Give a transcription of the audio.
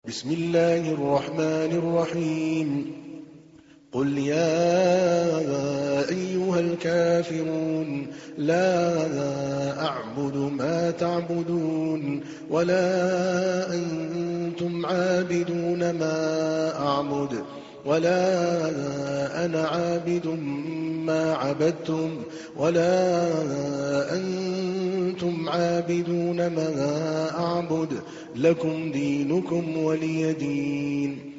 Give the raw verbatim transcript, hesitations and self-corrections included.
بسم الله الرحمن الرحيم قل يا أيها الكافرون لا أعبد ما تعبدون ولا أنتم عابدون ما أعبد ولا أنا عابد ما عبدتم ولا أنتم عابدون ما أعبد لكم دينكم ولي دين.